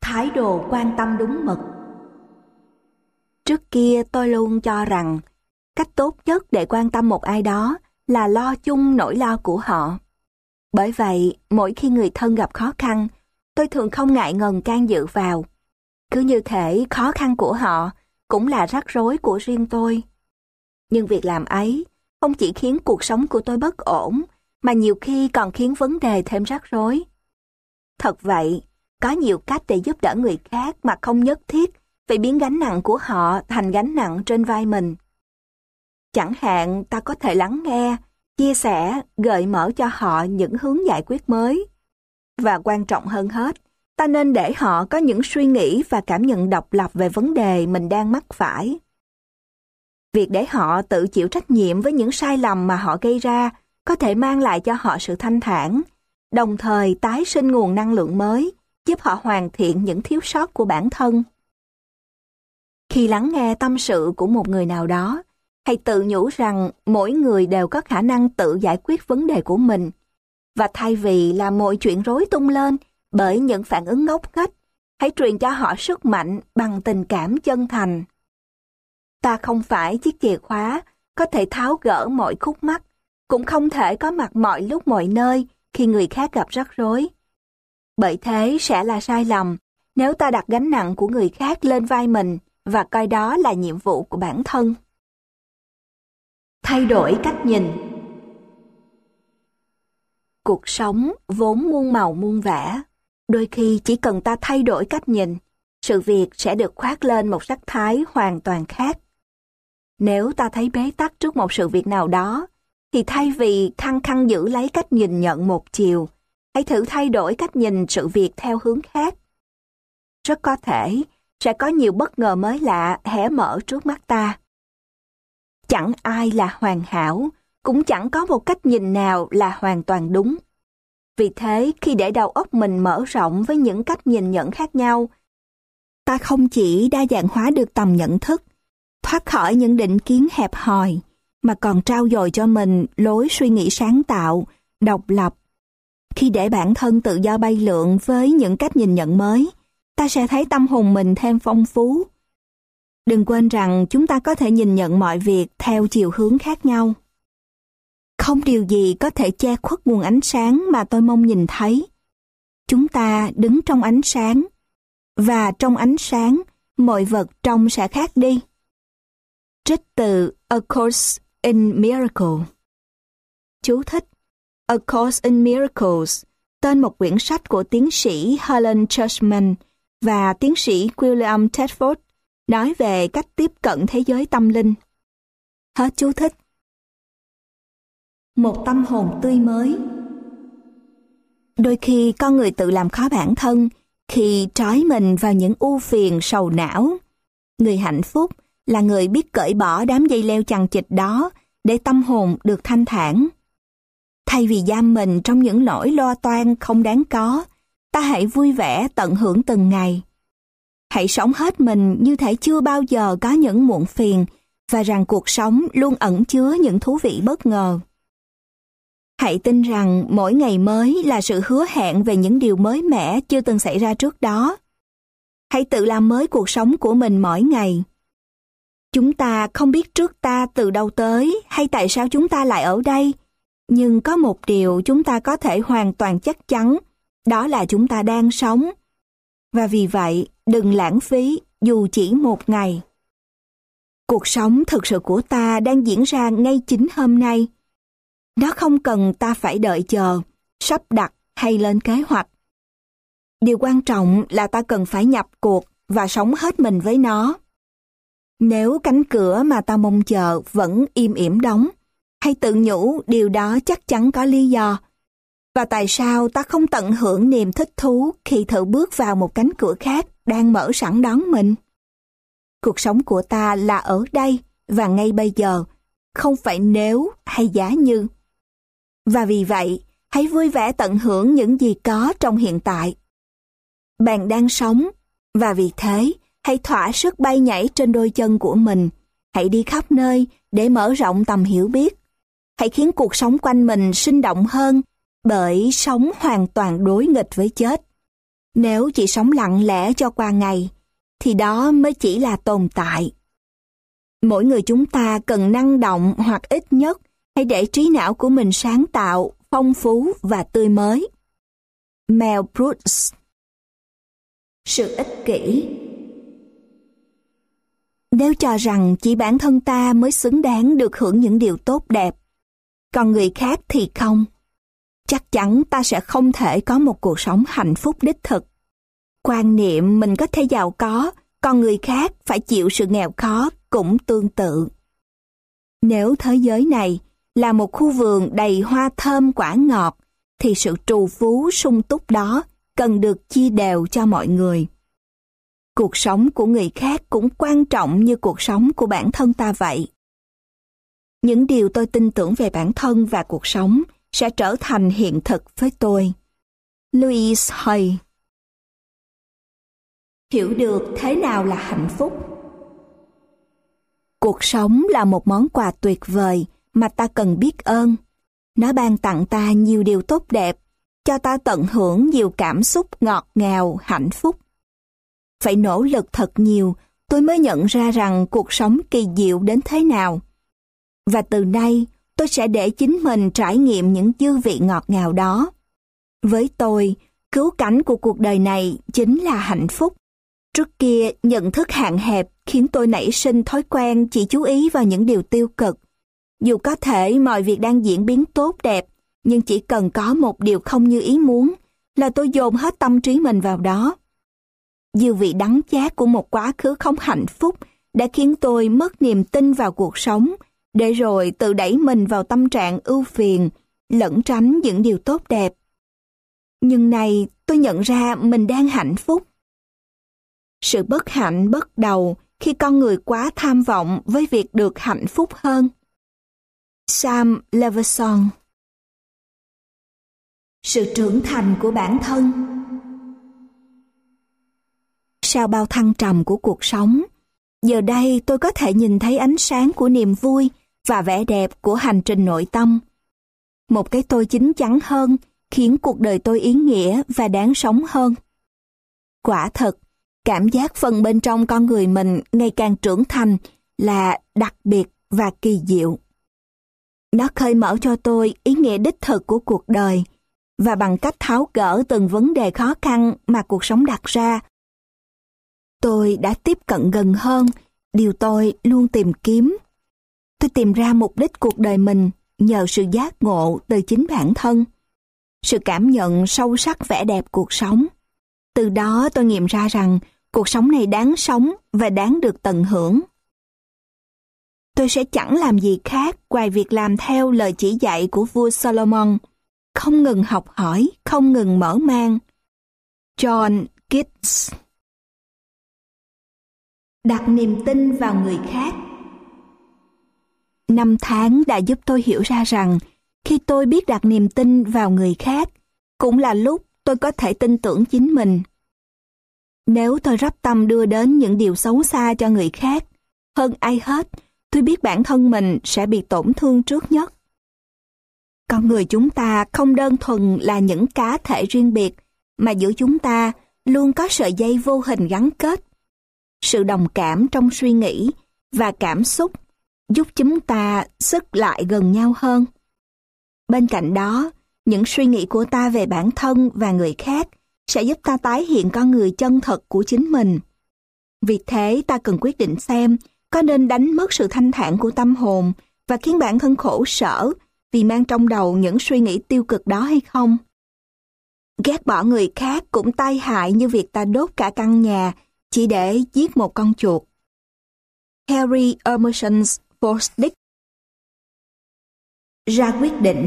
Thái độ quan tâm đúng mực. Trước kia tôi luôn cho rằng cách tốt nhất để quan tâm một ai đó là lo chung nỗi lo của họ. Bởi vậy, mỗi khi người thân gặp khó khăn, tôi thường không ngại ngần can dự vào. Cứ như thể khó khăn của họ cũng là rắc rối của riêng tôi. Nhưng việc làm ấy không chỉ khiến cuộc sống của tôi bất ổn, mà nhiều khi còn khiến vấn đề thêm rắc rối. Thật vậy, có nhiều cách để giúp đỡ người khác mà không nhất thiết phải biến gánh nặng của họ thành gánh nặng trên vai mình. Chẳng hạn ta có thể lắng nghe, chia sẻ, gợi mở cho họ những hướng giải quyết mới. Và quan trọng hơn hết, ta nên để họ có những suy nghĩ và cảm nhận độc lập về vấn đề mình đang mắc phải. Việc để họ tự chịu trách nhiệm với những sai lầm mà họ gây ra có thể mang lại cho họ sự thanh thản, đồng thời tái sinh nguồn năng lượng mới, giúp họ hoàn thiện những thiếu sót của bản thân. Khi lắng nghe tâm sự của một người nào đó, hãy tự nhủ rằng mỗi người đều có khả năng tự giải quyết vấn đề của mình. Và thay vì làm mọi chuyện rối tung lên bởi những phản ứng ngốc nghếch, hãy truyền cho họ sức mạnh bằng tình cảm chân thành. Ta không phải chiếc chìa khóa có thể tháo gỡ mọi khúc mắc, cũng không thể có mặt mọi lúc mọi nơi khi người khác gặp rắc rối. Bởi thế sẽ là sai lầm nếu ta đặt gánh nặng của người khác lên vai mình và coi đó là nhiệm vụ của bản thân. Thay đổi cách nhìn. Cuộc sống vốn muôn màu muôn vẻ, đôi khi chỉ cần ta thay đổi cách nhìn, sự việc sẽ được khoác lên một sắc thái hoàn toàn khác. Nếu ta thấy bế tắc trước một sự việc nào đó, thì thay vì khăng khăng giữ lấy cách nhìn nhận một chiều, hãy thử thay đổi cách nhìn sự việc theo hướng khác. Rất có thể sẽ có nhiều bất ngờ mới lạ hé mở trước mắt ta. Chẳng ai là hoàn hảo, cũng chẳng có một cách nhìn nào là hoàn toàn đúng. Vì thế, khi để đầu óc mình mở rộng với những cách nhìn nhận khác nhau, ta không chỉ đa dạng hóa được tầm nhận thức, thoát khỏi những định kiến hẹp hòi, mà còn trau dồi cho mình lối suy nghĩ sáng tạo, độc lập. Khi để bản thân tự do bay lượn với những cách nhìn nhận mới, ta sẽ thấy tâm hồn mình thêm phong phú. Đừng quên rằng chúng ta có thể nhìn nhận mọi việc theo chiều hướng khác nhau. Không điều gì có thể che khuất nguồn ánh sáng mà tôi mong nhìn thấy. Chúng ta đứng trong ánh sáng, và trong ánh sáng, mọi vật trông sẽ khác đi. Trích từ A Course in Miracles. Chú thích: A Course in Miracles, tên một quyển sách của tiến sĩ Helen Churchman và tiến sĩ William Tedford, nói về cách tiếp cận thế giới tâm linh. Hết chú thích. Một tâm hồn tươi mới. Đôi khi con người tự làm khó bản thân khi trói mình vào những ưu phiền sầu não. Người hạnh phúc là người biết cởi bỏ đám dây leo chằng chịt đó để tâm hồn được thanh thản. Thay vì giam mình trong những nỗi lo toan không đáng có, ta hãy vui vẻ tận hưởng từng ngày. Hãy sống hết mình như thể chưa bao giờ có những muộn phiền và rằng cuộc sống luôn ẩn chứa những thú vị bất ngờ. Hãy tin rằng mỗi ngày mới là sự hứa hẹn về những điều mới mẻ chưa từng xảy ra trước đó. Hãy tự làm mới cuộc sống của mình mỗi ngày. Chúng ta không biết trước ta từ đâu tới hay tại sao chúng ta lại ở đây, nhưng có một điều chúng ta có thể hoàn toàn chắc chắn, đó là chúng ta đang sống. Và vì vậy, đừng lãng phí dù chỉ một ngày. Cuộc sống thực sự của ta đang diễn ra ngay chính hôm nay. Nó không cần ta phải đợi chờ, sắp đặt hay lên kế hoạch. Điều quan trọng là ta cần phải nhập cuộc và sống hết mình với nó. Nếu cánh cửa mà ta mong chờ vẫn im ỉm đóng, hãy tự nhủ điều đó chắc chắn có lý do. Và tại sao ta không tận hưởng niềm thích thú khi thử bước vào một cánh cửa khác đang mở sẵn đón mình? Cuộc sống của ta là ở đây và ngay bây giờ, không phải nếu hay giá như. Và vì vậy, hãy vui vẻ tận hưởng những gì có trong hiện tại. Bạn đang sống, và vì thế, hãy thỏa sức bay nhảy trên đôi chân của mình. Hãy đi khắp nơi để mở rộng tầm hiểu biết. Hãy khiến cuộc sống quanh mình sinh động hơn, bởi sống hoàn toàn đối nghịch với chết. Nếu chỉ sống lặng lẽ cho qua ngày, thì đó mới chỉ là tồn tại. Mỗi người chúng ta cần năng động hoặc ít nhất hãy để trí não của mình sáng tạo, phong phú và tươi mới. Mel Brooks. Sự ích kỷ. Nếu cho rằng chỉ bản thân ta mới xứng đáng được hưởng những điều tốt đẹp, còn người khác thì không, chắc chắn ta sẽ không thể có một cuộc sống hạnh phúc đích thực. Quan niệm mình có thể giàu có, còn người khác phải chịu sự nghèo khó cũng tương tự. Nếu thế giới này là một khu vườn đầy hoa thơm quả ngọt, thì sự trù phú sung túc đó cần được chia đều cho mọi người. Cuộc sống của người khác cũng quan trọng như cuộc sống của bản thân ta vậy. Những điều tôi tin tưởng về bản thân và cuộc sống sẽ trở thành hiện thực với tôi. Louise Hay. Hiểu được thế nào là hạnh phúc. Cuộc sống là một món quà tuyệt vời mà ta cần biết ơn. Nó ban tặng ta nhiều điều tốt đẹp, cho ta tận hưởng nhiều cảm xúc ngọt ngào, hạnh phúc. Phải nỗ lực thật nhiều, tôi mới nhận ra rằng cuộc sống kỳ diệu đến thế nào. Và từ nay, tôi sẽ để chính mình trải nghiệm những dư vị ngọt ngào đó. Với tôi, cứu cánh của cuộc đời này chính là hạnh phúc. Trước kia, nhận thức hạn hẹp khiến tôi nảy sinh thói quen chỉ chú ý vào những điều tiêu cực. Dù có thể mọi việc đang diễn biến tốt đẹp, nhưng chỉ cần có một điều không như ý muốn là tôi dồn hết tâm trí mình vào đó. Dư vị đắng chát của một quá khứ không hạnh phúc đã khiến tôi mất niềm tin vào cuộc sống, để rồi tự đẩy mình vào tâm trạng ưu phiền, lẩn tránh những điều tốt đẹp. Nhưng nay tôi nhận ra mình đang hạnh phúc. Sự bất hạnh bắt đầu khi con người quá tham vọng với việc được hạnh phúc hơn. Sam Levinson. Sự trưởng thành của bản thân. Sau bao thăng trầm của cuộc sống, giờ đây tôi có thể nhìn thấy ánh sáng của niềm vui và vẻ đẹp của hành trình nội tâm. Một cái tôi chín chắn hơn khiến cuộc đời tôi ý nghĩa và đáng sống hơn. Quả thật, cảm giác phần bên trong con người mình ngày càng trưởng thành là đặc biệt và kỳ diệu. Nó khơi mở cho tôi ý nghĩa đích thực của cuộc đời, và bằng cách tháo gỡ từng vấn đề khó khăn mà cuộc sống đặt ra, tôi đã tiếp cận gần hơn điều tôi luôn tìm kiếm. Tôi tìm ra mục đích cuộc đời mình nhờ sự giác ngộ từ chính bản thân, sự cảm nhận sâu sắc vẻ đẹp cuộc sống. Từ đó tôi nghiệm ra rằng cuộc sống này đáng sống và đáng được tận hưởng. Tôi sẽ chẳng làm gì khác ngoài việc làm theo lời chỉ dạy của vua Solomon, không ngừng học hỏi, không ngừng mở mang. John Keats. Đặt niềm tin vào người khác. 5 tháng đã giúp tôi hiểu ra rằng khi tôi biết đặt niềm tin vào người khác, cũng là lúc tôi có thể tin tưởng chính mình. Nếu tôi rắp tâm đưa đến những điều xấu xa cho người khác, hơn ai hết, tôi biết bản thân mình sẽ bị tổn thương trước nhất. Con người chúng ta không đơn thuần là những cá thể riêng biệt, mà giữa chúng ta luôn có sợi dây vô hình gắn kết. Sự đồng cảm trong suy nghĩ và cảm xúc giúp chúng ta xích lại gần nhau hơn. Bên cạnh đó, những suy nghĩ của ta về bản thân và người khác sẽ giúp ta tái hiện con người chân thật của chính mình. Vì thế ta cần quyết định xem có nên đánh mất sự thanh thản của tâm hồn và khiến bản thân khổ sở vì mang trong đầu những suy nghĩ tiêu cực đó hay không. Ghét bỏ người khác cũng tai hại như việc ta đốt cả căn nhà chỉ để giết một con chuột. Harry Emerson Fosdick. Ra quyết định.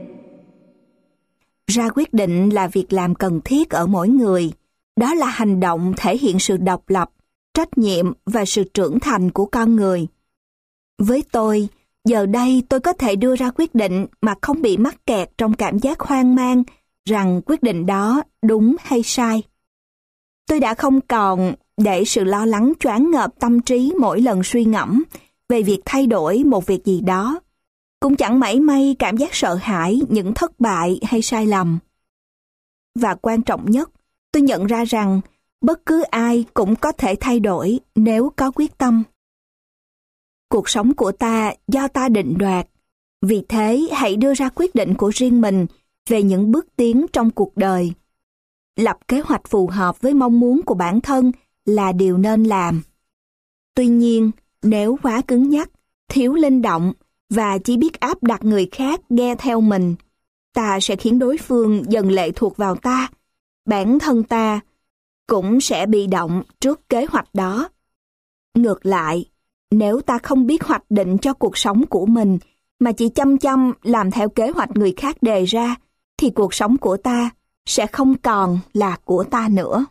Ra quyết định là việc làm cần thiết ở mỗi người. Đó là hành động thể hiện sự độc lập, trách nhiệm và sự trưởng thành của con người. Với tôi, giờ đây tôi có thể đưa ra quyết định mà không bị mắc kẹt trong cảm giác hoang mang rằng quyết định đó đúng hay sai. Tôi đã không còn để sự lo lắng choáng ngợp tâm trí mỗi lần suy ngẫm về việc thay đổi một việc gì đó. Cũng chẳng mảy may cảm giác sợ hãi những thất bại hay sai lầm. Và quan trọng nhất, tôi nhận ra rằng bất cứ ai cũng có thể thay đổi nếu có quyết tâm. Cuộc sống của ta do ta định đoạt. Vì thế, hãy đưa ra quyết định của riêng mình về những bước tiến trong cuộc đời. Lập kế hoạch phù hợp với mong muốn của bản thân là điều nên làm. Tuy nhiên, nếu quá cứng nhắc, thiếu linh động và chỉ biết áp đặt người khác nghe theo mình, ta sẽ khiến đối phương dần lệ thuộc vào ta. Bản thân ta cũng sẽ bị động trước kế hoạch đó. Ngược lại, nếu ta không biết hoạch định cho cuộc sống của mình mà chỉ chăm chăm làm theo kế hoạch người khác đề ra, thì cuộc sống của ta sẽ không còn là của ta nữa.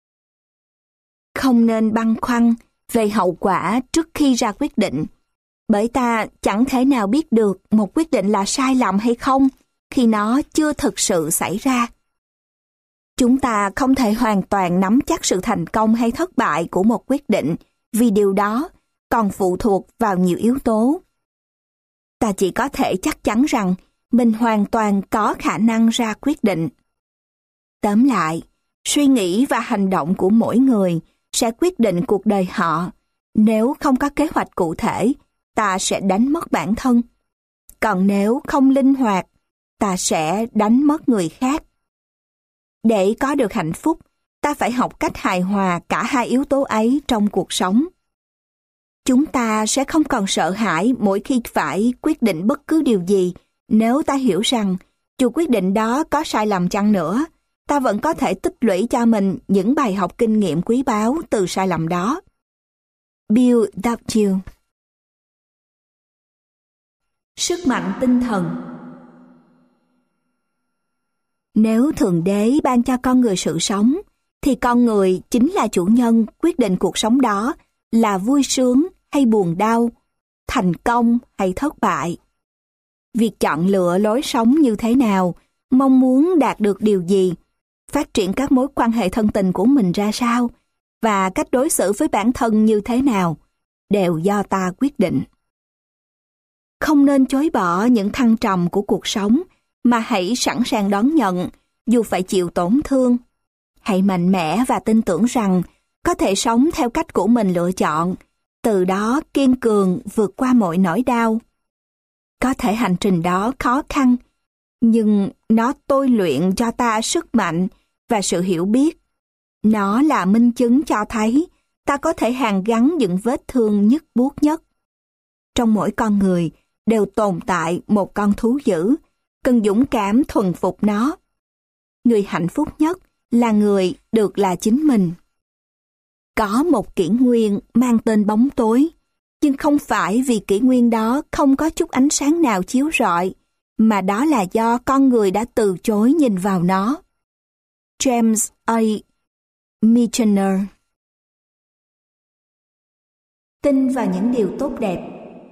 Không nên băn khoăn về hậu quả trước khi ra quyết định, bởi ta chẳng thể nào biết được một quyết định là sai lầm hay không khi nó chưa thực sự xảy ra. Chúng ta không thể hoàn toàn nắm chắc sự thành công hay thất bại của một quyết định, vì điều đó còn phụ thuộc vào nhiều yếu tố. Ta chỉ có thể chắc chắn rằng mình hoàn toàn có khả năng ra quyết định. Tóm lại, suy nghĩ và hành động của mỗi người sẽ quyết định cuộc đời họ. Nếu không có kế hoạch cụ thể, ta sẽ đánh mất bản thân. Còn nếu không linh hoạt, ta sẽ đánh mất người khác. Để có được hạnh phúc, ta phải học cách hài hòa cả hai yếu tố ấy trong cuộc sống. Chúng ta sẽ không còn sợ hãi mỗi khi phải quyết định bất cứ điều gì nếu ta hiểu rằng dù quyết định đó có sai lầm chăng nữa, ta vẫn có thể tích lũy cho mình những bài học kinh nghiệm quý báu từ sai lầm đó. Bill W. Sức mạnh tinh thần. Nếu Thượng Đế ban cho con người sự sống, thì con người chính là chủ nhân quyết định cuộc sống đó là vui sướng hay buồn đau, thành công hay thất bại. Việc chọn lựa lối sống như thế nào, mong muốn đạt được điều gì, phát triển các mối quan hệ thân tình của mình ra sao, và cách đối xử với bản thân như thế nào, đều do ta quyết định. Không nên chối bỏ những thăng trầm của cuộc sống, mà hãy sẵn sàng đón nhận, dù phải chịu tổn thương. Hãy mạnh mẽ và tin tưởng rằng có thể sống theo cách của mình lựa chọn, từ đó kiên cường vượt qua mọi nỗi đau. Có thể hành trình đó khó khăn, nhưng nó tôi luyện cho ta sức mạnh và sự hiểu biết. Nó là minh chứng cho thấy ta có thể hàn gắn những vết thương nhức buốt nhất. Trong mỗi con người đều tồn tại một con thú dữ, cần dũng cảm thuần phục nó. Người hạnh phúc nhất là người được là chính mình. Có một kỷ nguyên mang tên bóng tối, nhưng không phải vì kỷ nguyên đó không có chút ánh sáng nào chiếu rọi, mà đó là do con người đã từ chối nhìn vào nó. James A. Michener. Tin vào những điều tốt đẹp.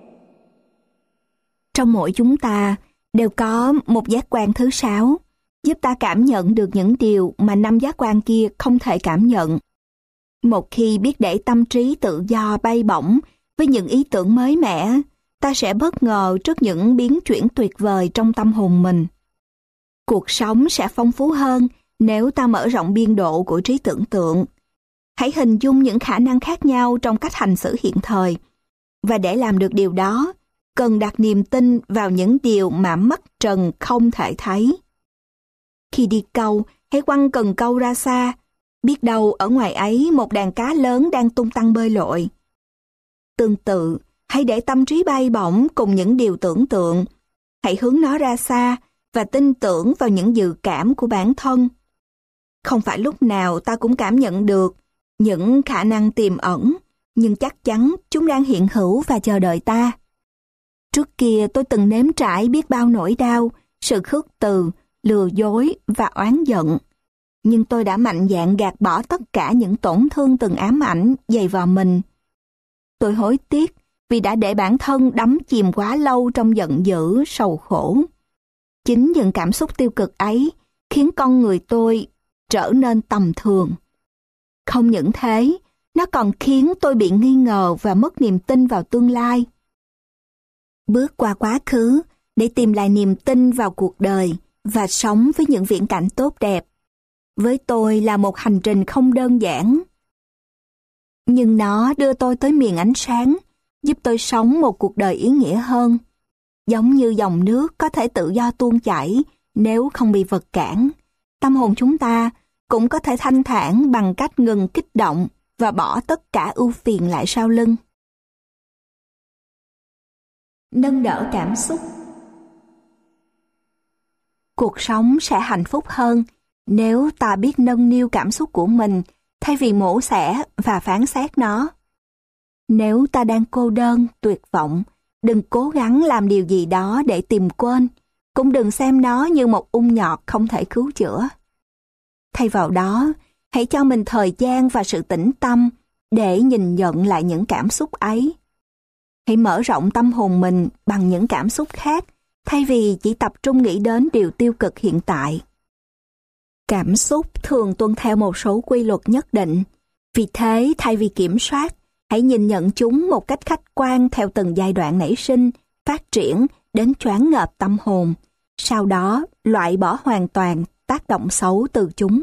Trong mỗi chúng ta đều có một giác quan thứ 6, giúp ta cảm nhận được những điều mà 5 giác quan kia không thể cảm nhận. Một khi biết để tâm trí tự do bay bổng với những ý tưởng mới mẻ, ta sẽ bất ngờ trước những biến chuyển tuyệt vời trong tâm hồn mình. Cuộc sống sẽ phong phú hơn nếu ta mở rộng biên độ của trí tưởng tượng. Hãy hình dung những khả năng khác nhau trong cách hành xử hiện thời. Và để làm được điều đó, cần đặt niềm tin vào những điều mà mắt trần không thể thấy. Khi đi câu, hãy quăng cần câu ra xa. Biết đâu ở ngoài ấy một đàn cá lớn đang tung tăng bơi lội. Tương tự, hãy để tâm trí bay bổng cùng những điều tưởng tượng. Hãy hướng nó ra xa và tin tưởng vào những dự cảm của bản thân. Không phải lúc nào ta cũng cảm nhận được những khả năng tiềm ẩn, nhưng chắc chắn chúng đang hiện hữu và chờ đợi ta. Trước kia tôi từng nếm trải biết bao nỗi đau, sự khước từ, lừa dối và oán giận. Nhưng tôi đã mạnh dạn gạt bỏ tất cả những tổn thương từng ám ảnh dày vào mình. Tôi hối tiếc vì đã để bản thân đắm chìm quá lâu trong giận dữ, sầu khổ. Chính những cảm xúc tiêu cực ấy khiến con người tôi trở nên tầm thường. Không những thế, nó còn khiến tôi bị nghi ngờ và mất niềm tin vào tương lai. Bước qua quá khứ để tìm lại niềm tin vào cuộc đời và sống với những viễn cảnh tốt đẹp. với tôi là một hành trình không đơn giản. Nhưng nó đưa tôi tới miền ánh sáng, giúp tôi sống một cuộc đời ý nghĩa hơn. Giống như dòng nước có thể tự do tuôn chảy nếu không bị vật cản, tâm hồn chúng ta cũng có thể thanh thản bằng cách ngừng kích động và bỏ tất cả ưu phiền lại sau lưng. Nâng đỡ cảm xúc. Cuộc sống sẽ hạnh phúc hơn nếu ta biết nâng niu cảm xúc của mình thay vì mổ xẻ và phán xét nó. Nếu ta đang cô đơn, tuyệt vọng, đừng cố gắng làm điều gì đó để tìm quên, cũng đừng xem nó như một ung nhọt không thể cứu chữa. Thay vào đó, hãy cho mình thời gian và sự tĩnh tâm để nhìn nhận lại những cảm xúc ấy. Hãy mở rộng tâm hồn mình bằng những cảm xúc khác, thay vì chỉ tập trung nghĩ đến điều tiêu cực hiện tại. Cảm xúc thường tuân theo một số quy luật nhất định. Vì thế, thay vì kiểm soát, hãy nhìn nhận chúng một cách khách quan theo từng giai đoạn nảy sinh, phát triển đến choáng ngợp tâm hồn. Sau đó, loại bỏ hoàn toàn tác động xấu từ chúng.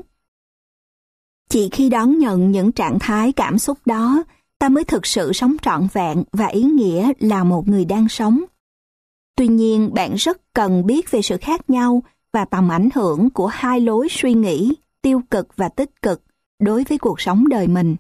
Chỉ khi đón nhận những trạng thái cảm xúc đó, ta mới thực sự sống trọn vẹn và ý nghĩa là một người đang sống. Tuy nhiên, bạn rất cần biết về sự khác nhau và tầm ảnh hưởng của hai lối suy nghĩ, tiêu cực và tích cực, đối với cuộc sống đời mình.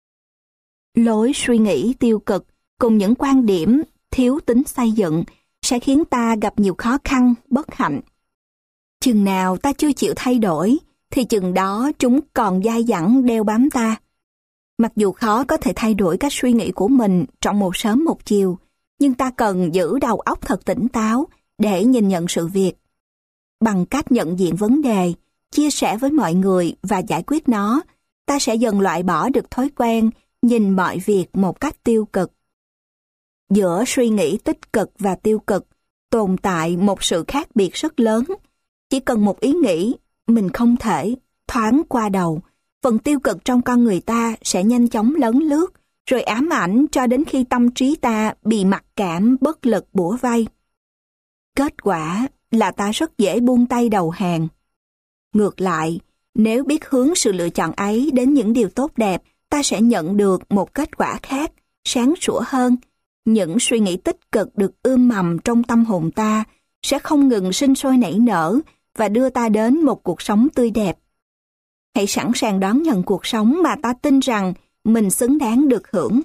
Lối suy nghĩ tiêu cực cùng những quan điểm thiếu tính xây dựng sẽ khiến ta gặp nhiều khó khăn, bất hạnh. Chừng nào ta chưa chịu thay đổi, thì chừng đó chúng còn dai dẳng đeo bám ta. Mặc dù khó có thể thay đổi cách suy nghĩ của mình trong một sớm một chiều, nhưng ta cần giữ đầu óc thật tỉnh táo để nhìn nhận sự việc. Bằng cách nhận diện vấn đề, chia sẻ với mọi người và giải quyết nó, ta sẽ dần loại bỏ được thói quen nhìn mọi việc một cách tiêu cực. Giữa suy nghĩ tích cực và tiêu cực tồn tại một sự khác biệt rất lớn. Chỉ cần một ý nghĩ, mình không thể, thoáng qua đầu, phần tiêu cực trong con người ta sẽ nhanh chóng lấn lướt, rồi ám ảnh cho đến khi tâm trí ta bị mặc cảm bất lực bủa vây. Kết quả là ta rất dễ buông tay đầu hàng. Ngược lại, nếu biết hướng sự lựa chọn ấy đến những điều tốt đẹp, ta sẽ nhận được một kết quả khác, sáng sủa hơn. Những suy nghĩ tích cực được ươm mầm trong tâm hồn ta sẽ không ngừng sinh sôi nảy nở và đưa ta đến một cuộc sống tươi đẹp. Hãy sẵn sàng đón nhận cuộc sống mà ta tin rằng mình xứng đáng được hưởng.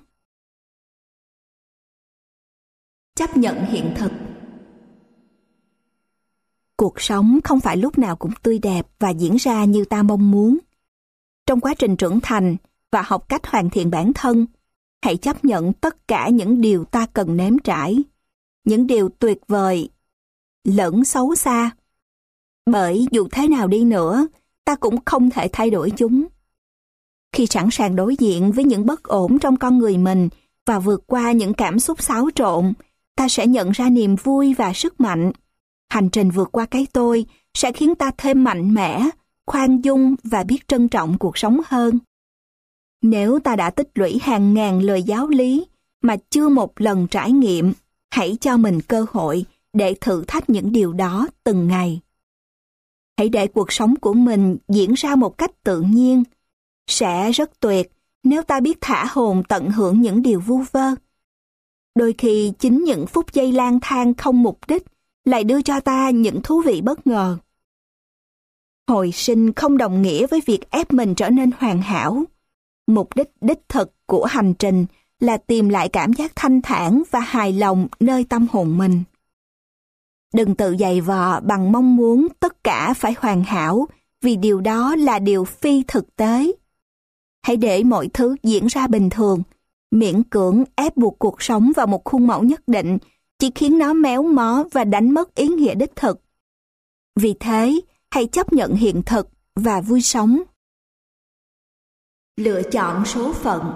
Chấp nhận hiện thực. Cuộc sống không phải lúc nào cũng tươi đẹp và diễn ra như ta mong muốn. Trong quá trình trưởng thành và học cách hoàn thiện bản thân, hãy chấp nhận tất cả những điều ta cần nếm trải, những điều tuyệt vời lẫn xấu xa. Bởi dù thế nào đi nữa, ta cũng không thể thay đổi chúng. Khi sẵn sàng đối diện với những bất ổn trong con người mình và vượt qua những cảm xúc xáo trộn, ta sẽ nhận ra niềm vui và sức mạnh. Hành trình vượt qua cái tôi sẽ khiến ta thêm mạnh mẽ, khoan dung và biết trân trọng cuộc sống hơn. Nếu ta đã tích lũy hàng ngàn lời giáo lý mà chưa một lần trải nghiệm, hãy cho mình cơ hội để thử thách những điều đó từng ngày. Hãy để cuộc sống của mình diễn ra một cách tự nhiên. Sẽ rất tuyệt nếu ta biết thả hồn tận hưởng những điều vu vơ. Đôi khi chính những phút giây lang thang không mục đích lại đưa cho ta những thú vị bất ngờ. Hồi sinh không đồng nghĩa với việc ép mình trở nên hoàn hảo. Mục đích đích thực của hành trình là tìm lại cảm giác thanh thản và hài lòng nơi tâm hồn mình. Đừng tự giày vò bằng mong muốn tất cả phải hoàn hảo, vì điều đó là điều phi thực tế. Hãy để mọi thứ diễn ra bình thường. Miễn cưỡng ép buộc cuộc sống vào một khuôn mẫu nhất định chỉ khiến nó méo mó và đánh mất ý nghĩa đích thực. Vì thế, hãy chấp nhận hiện thực và vui sống. Lựa chọn số phận.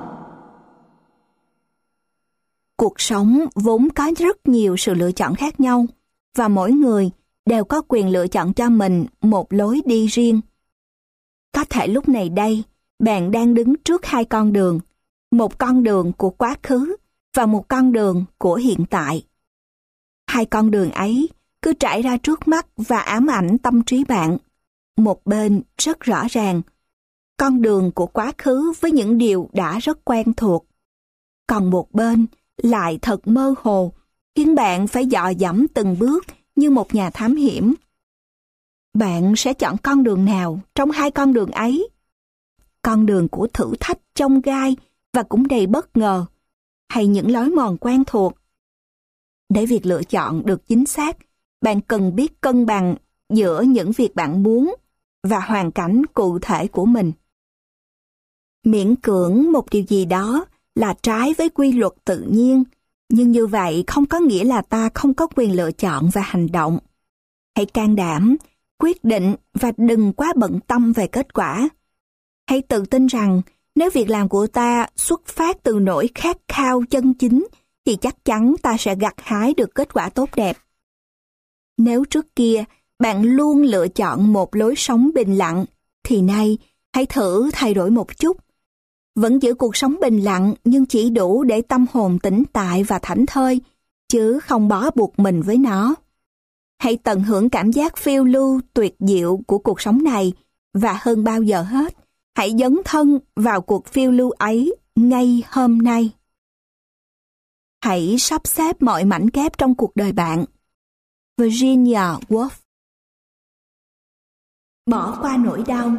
Cuộc sống vốn có rất nhiều sự lựa chọn khác nhau, và mỗi người đều có quyền lựa chọn cho mình một lối đi riêng. Có thể lúc này đây, bạn đang đứng trước hai con đường, một con đường của quá khứ và một con đường của hiện tại. Hai con đường ấy cứ trải ra trước mắt và ám ảnh tâm trí bạn. một bên rất rõ ràng, con đường của quá khứ với những điều đã rất quen thuộc. Còn một bên lại thật mơ hồ, khiến bạn phải dò dẫm từng bước như một nhà thám hiểm. Bạn sẽ chọn con đường nào trong hai con đường ấy? Con đường của thử thách chông gai và cũng đầy bất ngờ, hay những lối mòn quen thuộc? Để việc lựa chọn được chính xác, bạn cần biết cân bằng giữa những việc bạn muốn và hoàn cảnh cụ thể của mình. Miễn cưỡng một điều gì đó là trái với quy luật tự nhiên, nhưng như vậy không có nghĩa là ta không có quyền lựa chọn và hành động. Hãy can đảm, quyết định và đừng quá bận tâm về kết quả. Hãy tự tin rằng nếu việc làm của ta xuất phát từ nỗi khát khao chân chính thì chắc chắn ta sẽ gặt hái được kết quả tốt đẹp. Nếu trước kia bạn luôn lựa chọn một lối sống bình lặng, thì nay hãy thử thay đổi một chút. Vẫn giữ cuộc sống bình lặng nhưng chỉ đủ để tâm hồn tĩnh tại và thảnh thơi, chứ không bó buộc mình với nó. Hãy tận hưởng cảm giác phiêu lưu tuyệt diệu của cuộc sống này, và hơn bao giờ hết, hãy dấn thân vào cuộc phiêu lưu ấy ngay hôm nay. Hãy sắp xếp mọi mảnh ghép trong cuộc đời bạn. Virginia Woolf. Bỏ qua nỗi đau.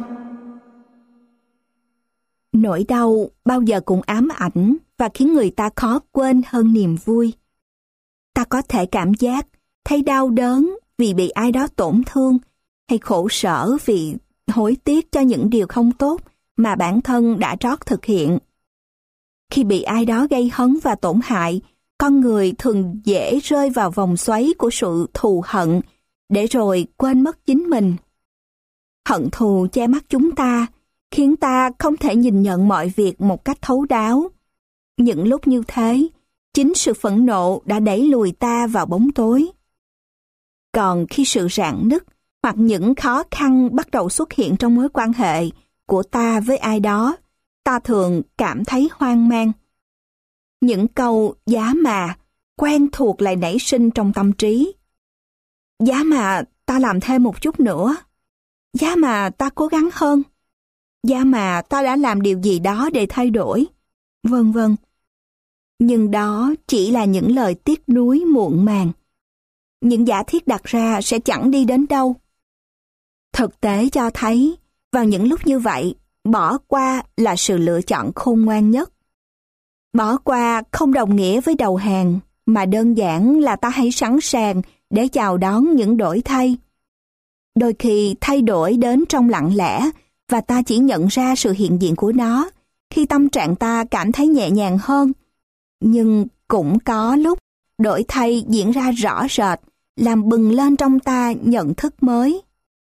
Nỗi đau bao giờ cũng ám ảnh và khiến người ta khó quên hơn niềm vui. Ta có thể cảm giác thấy đau đớn vì bị ai đó tổn thương, hay khổ sở vì hối tiếc cho những điều không tốt mà bản thân đã trót thực hiện. Khi bị ai đó gây hấn và tổn hại, con người thường dễ rơi vào vòng xoáy của sự thù hận, để rồi quên mất chính mình. Hận thù che mắt chúng ta, khiến ta không thể nhìn nhận mọi việc một cách thấu đáo. Những lúc như thế, chính sự phẫn nộ đã đẩy lùi ta vào bóng tối. Còn khi sự rạn nứt hoặc những khó khăn bắt đầu xuất hiện trong mối quan hệ của ta với ai đó, ta thường cảm thấy hoang mang. Những câu giá mà quen thuộc lại nảy sinh trong tâm trí. Giá mà ta làm thêm một chút nữa. Giá mà ta cố gắng hơn. Giá mà ta đã làm điều gì đó để thay đổi. Vân vân. Nhưng đó chỉ là những lời tiếc nuối muộn màng. Những giả thiết đặt ra sẽ chẳng đi đến đâu. Thực tế cho thấy, vào những lúc như vậy, bỏ qua là sự lựa chọn khôn ngoan nhất. Bỏ qua không đồng nghĩa với đầu hàng, mà đơn giản là ta hãy sẵn sàng để chào đón những đổi thay. Đôi khi thay đổi đến trong lặng lẽ, và ta chỉ nhận ra sự hiện diện của nó khi tâm trạng ta cảm thấy nhẹ nhàng hơn. Nhưng cũng có lúc đổi thay diễn ra rõ rệt, làm bừng lên trong ta nhận thức mới.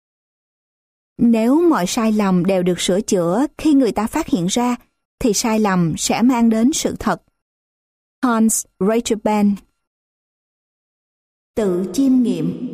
Nếu mọi sai lầm đều được sửa chữa khi người ta phát hiện ra, thì sai lầm sẽ mang đến sự thật. Hans Rachel. Tự chiêm nghiệm.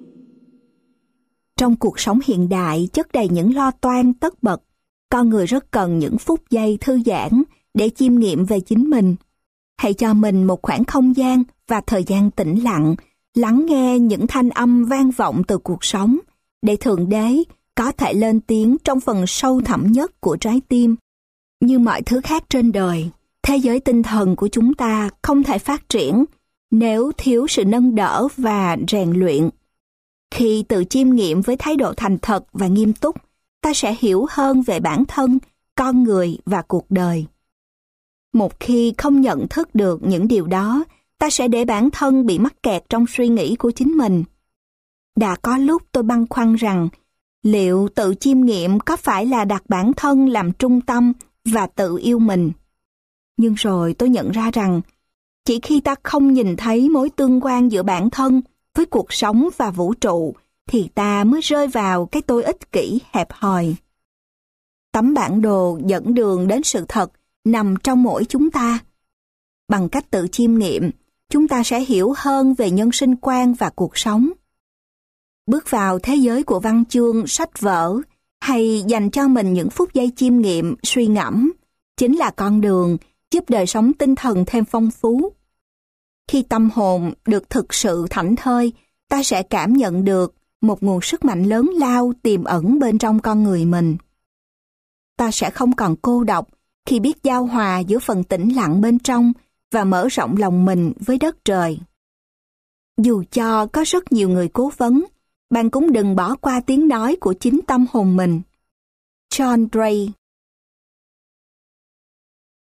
Trong cuộc sống hiện đại chất đầy những lo toan tất bật, con người rất cần những phút giây thư giãn để chiêm nghiệm về chính mình. Hãy cho mình một khoảng không gian và thời gian tĩnh lặng, lắng nghe những thanh âm vang vọng từ cuộc sống, để Thượng Đế có thể lên tiếng trong phần sâu thẳm nhất của trái tim. Như mọi thứ khác trên đời, thế giới tinh thần của chúng ta không thể phát triển nếu thiếu sự nâng đỡ và rèn luyện. Khi tự chiêm nghiệm với thái độ thành thật và nghiêm túc, ta sẽ hiểu hơn về bản thân, con người và cuộc đời. Một khi không nhận thức được những điều đó, ta sẽ để bản thân bị mắc kẹt trong suy nghĩ của chính mình. Đã có lúc tôi băn khoăn rằng, liệu tự chiêm nghiệm có phải là đặt bản thân làm trung tâm và tự yêu mình? Nhưng rồi tôi nhận ra rằng, chỉ khi ta không nhìn thấy mối tương quan giữa bản thân với cuộc sống và vũ trụ, thì ta mới rơi vào cái tôi ích kỷ hẹp hòi. Tấm bản đồ dẫn đường đến sự thật nằm trong mỗi chúng ta. Bằng cách tự chiêm nghiệm, chúng ta sẽ hiểu hơn về nhân sinh quan và cuộc sống. Bước vào thế giới của văn chương, sách vở, hay dành cho mình những phút giây chiêm nghiệm, suy ngẫm, chính là con đường giúp đời sống tinh thần thêm phong phú. Khi tâm hồn được thực sự thảnh thơi, ta sẽ cảm nhận được một nguồn sức mạnh lớn lao tiềm ẩn bên trong con người mình. Ta sẽ không còn cô độc khi biết giao hòa giữa phần tĩnh lặng bên trong và mở rộng lòng mình với đất trời. Dù cho có rất nhiều người cố vấn, bạn cũng đừng bỏ qua tiếng nói của chính tâm hồn mình. John Gray.